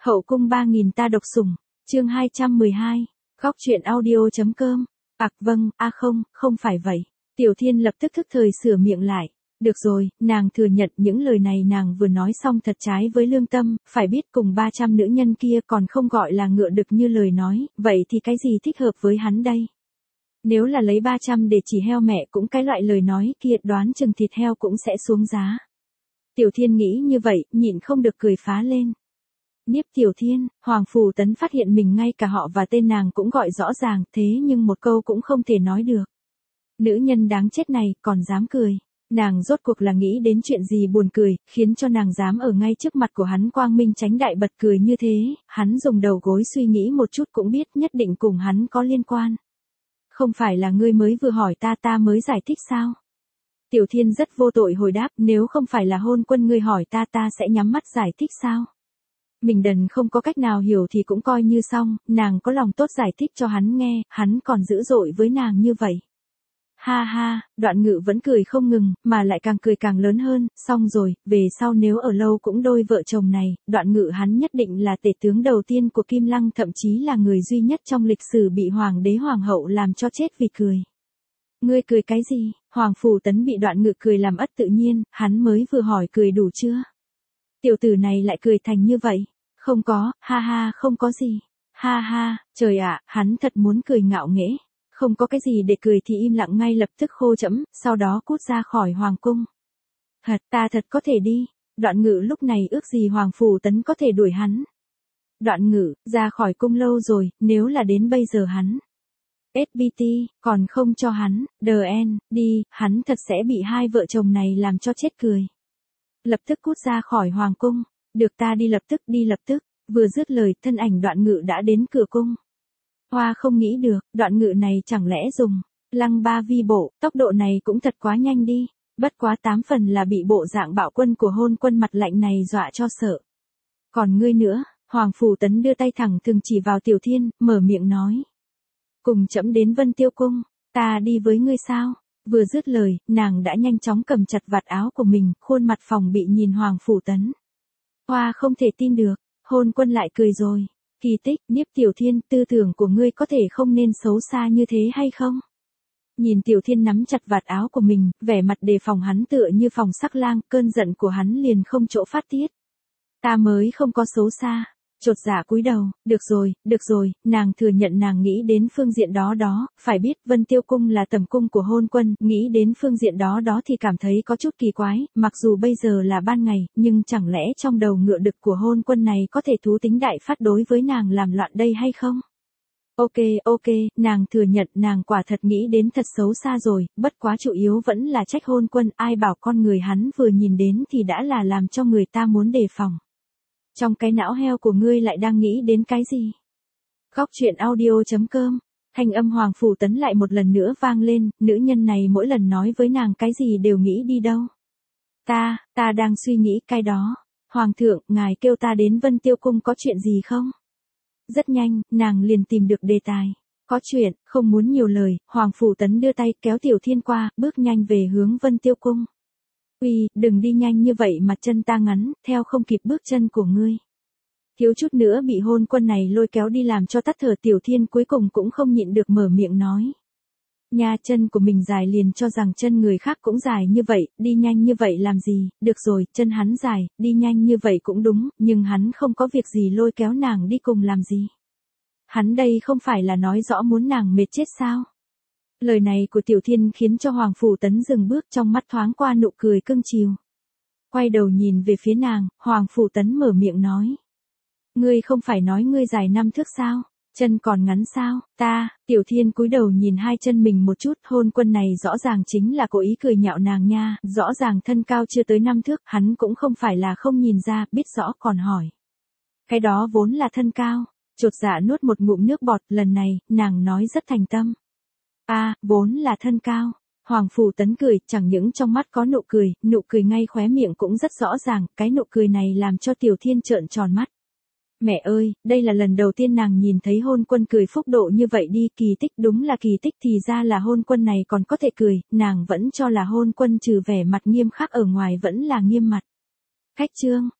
Hậu cung 3000 ta độc sủng, chương 212, góc truyện audio.com. Vâng, không phải vậy. Tiểu Thiên lập tức thức thời sửa miệng lại. Được rồi, nàng thừa nhận những lời này nàng vừa nói xong thật trái với lương tâm, phải biết cùng 300 nữ nhân kia còn không gọi là ngựa đực như lời nói, vậy thì cái gì thích hợp với hắn đây? Nếu là lấy 300 để chỉ heo mẹ cũng cái loại lời nói kia đoán chừng thịt heo cũng sẽ xuống giá. Tiểu Thiên nghĩ như vậy, nhịn không được cười phá lên. Niếp Tiểu Thiên, Hoàng Phủ Tấn phát hiện mình ngay cả họ và tên nàng cũng gọi rõ ràng, thế nhưng một câu cũng không thể nói được. Nữ nhân đáng chết này, còn dám cười. Nàng rốt cuộc là nghĩ đến chuyện gì buồn cười, khiến cho nàng dám ở ngay trước mặt của hắn quang minh chánh đại bật cười như thế, hắn dùng đầu gối suy nghĩ một chút cũng biết nhất định cùng hắn có liên quan. Không phải là ngươi mới vừa hỏi ta mới giải thích sao? Tiểu Thiên rất vô tội hồi đáp, nếu không phải là Hôn Quân ngươi hỏi ta sẽ nhắm mắt giải thích sao? Mình đần không có cách nào hiểu thì cũng coi như xong, nàng có lòng tốt giải thích cho hắn nghe, hắn còn dữ dội với nàng như vậy. Ha ha, Đoạn Ngự vẫn cười không ngừng, mà lại càng cười càng lớn hơn, xong rồi, về sau nếu ở lâu cũng đôi vợ chồng này, Đoạn Ngự hắn nhất định là tể tướng đầu tiên của Kim Lăng, thậm chí là người duy nhất trong lịch sử bị hoàng đế hoàng hậu làm cho chết vì cười. Ngươi cười cái gì? Hoàng Phủ Tấn bị Đoạn Ngự cười làm ất tự nhiên, hắn mới vừa hỏi cười đủ chưa? Tiểu tử này lại cười thành như vậy. Không có, ha ha, không có gì. Ha ha, trời ạ, hắn thật muốn cười ngạo nghễ. Không có cái gì để cười thì im lặng ngay lập tức khô chẫm, sau đó cút ra khỏi hoàng cung. Ta thật có thể đi. Đoạn Ngự lúc này ước gì Hoàng Phủ Tấn có thể đuổi hắn. Đoạn Ngự, ra khỏi cung lâu rồi, nếu là đến bây giờ hắn. SBT, còn không cho hắn, đi, hắn thật sẽ bị hai vợ chồng này làm cho chết cười. Lập tức cút ra khỏi hoàng cung. Được, ta đi lập tức, vừa dứt lời thân ảnh Đoạn Ngự đã đến cửa cung. Hoa không nghĩ được, Đoạn Ngự này chẳng lẽ dùng lăng ba vi bộ, tốc độ này cũng thật quá nhanh đi, bất quá 8 phần là bị bộ dạng bạo quân của Hôn Quân mặt lạnh này dọa cho sợ. Còn ngươi nữa, Hoàng Phủ Tấn đưa tay thẳng thừng chỉ vào Tiểu Thiên, mở miệng nói. Cùng trẫm đến Vân Tiêu Cung, ta đi với ngươi sao? Vừa dứt lời, nàng đã nhanh chóng cầm chặt vạt áo của mình, khuôn mặt phòng bị nhìn Hoàng Phủ Tấn. Hoa không thể tin được, Hôn Quân lại cười rồi. Kỳ tích, Niếp Tiểu Thiên, tư tưởng của ngươi có thể không nên xấu xa như thế hay không? Nhìn Tiểu Thiên nắm chặt vạt áo của mình, vẻ mặt đề phòng hắn tựa như phòng sắc lang, cơn giận của hắn liền không chỗ phát tiết. Ta mới không có xấu xa. Chột dạ cúi đầu, được rồi, nàng thừa nhận nàng nghĩ đến phương diện đó, phải biết Vân Tiêu Cung là tầm cung của Hôn Quân, nghĩ đến phương diện đó thì cảm thấy có chút kỳ quái, mặc dù bây giờ là ban ngày, nhưng chẳng lẽ trong đầu ngựa đực của Hôn Quân này có thể thú tính đại phát đối với nàng làm loạn đây hay không? Ok, nàng thừa nhận nàng quả thật nghĩ đến thật xấu xa rồi, bất quá chủ yếu vẫn là trách Hôn Quân, ai bảo con người hắn vừa nhìn đến thì đã là làm cho người ta muốn đề phòng. Trong cái não heo của ngươi lại đang nghĩ đến cái gì? Góc truyện audio.com. Thanh âm Hoàng Phủ Tấn lại một lần nữa vang lên, nữ nhân này mỗi lần nói với nàng cái gì đều nghĩ đi đâu. Ta đang suy nghĩ cái đó. Hoàng thượng, ngài kêu ta đến Vân Tiêu Cung có chuyện gì không? Rất nhanh, nàng liền tìm được đề tài. Có chuyện, không muốn nhiều lời, Hoàng Phủ Tấn đưa tay kéo Tiểu Thiên qua, bước nhanh về hướng Vân Tiêu Cung. Uy, đừng đi nhanh như vậy mà chân ta ngắn, theo không kịp bước chân của ngươi. Thiếu chút nữa bị Hôn Quân này lôi kéo đi làm cho tắt thở. Tiểu Thiên cuối cùng cũng không nhịn được mở miệng nói. Nha, chân của mình dài liền cho rằng chân người khác cũng dài như vậy, đi nhanh như vậy làm gì, được rồi, chân hắn dài, đi nhanh như vậy cũng đúng, nhưng hắn không có việc gì lôi kéo nàng đi cùng làm gì. Hắn đây không phải là nói rõ muốn nàng mệt chết sao? Lời này của Tiểu Thiên khiến cho Hoàng Phủ Tấn dừng bước, trong mắt thoáng qua nụ cười cưng chiều. Quay đầu nhìn về phía nàng, Hoàng Phủ Tấn mở miệng nói. Ngươi không phải nói ngươi dài 5 thước sao? Chân còn ngắn sao? Tiểu Thiên cúi đầu nhìn hai chân mình một chút, Hôn Quân này rõ ràng chính là cố ý cười nhạo nàng nha, rõ ràng thân cao chưa tới 5 thước, hắn cũng không phải là không nhìn ra, biết rõ còn hỏi. Cái đó vốn là thân cao. Chột dạ nuốt một ngụm nước bọt, lần này, nàng nói rất thành tâm. Vốn là thân cao. Hoàng Phủ Tấn cười, chẳng những trong mắt có nụ cười ngay khóe miệng cũng rất rõ ràng, cái nụ cười này làm cho Tiểu Thiên trợn tròn mắt. Mẹ ơi, đây là lần đầu tiên nàng nhìn thấy Hôn Quân cười phúc độ như vậy đi, kỳ tích, đúng là kỳ tích, thì ra là Hôn Quân này còn có thể cười, nàng vẫn cho là Hôn Quân trừ vẻ mặt nghiêm khắc ở ngoài vẫn là nghiêm mặt. Khách trương,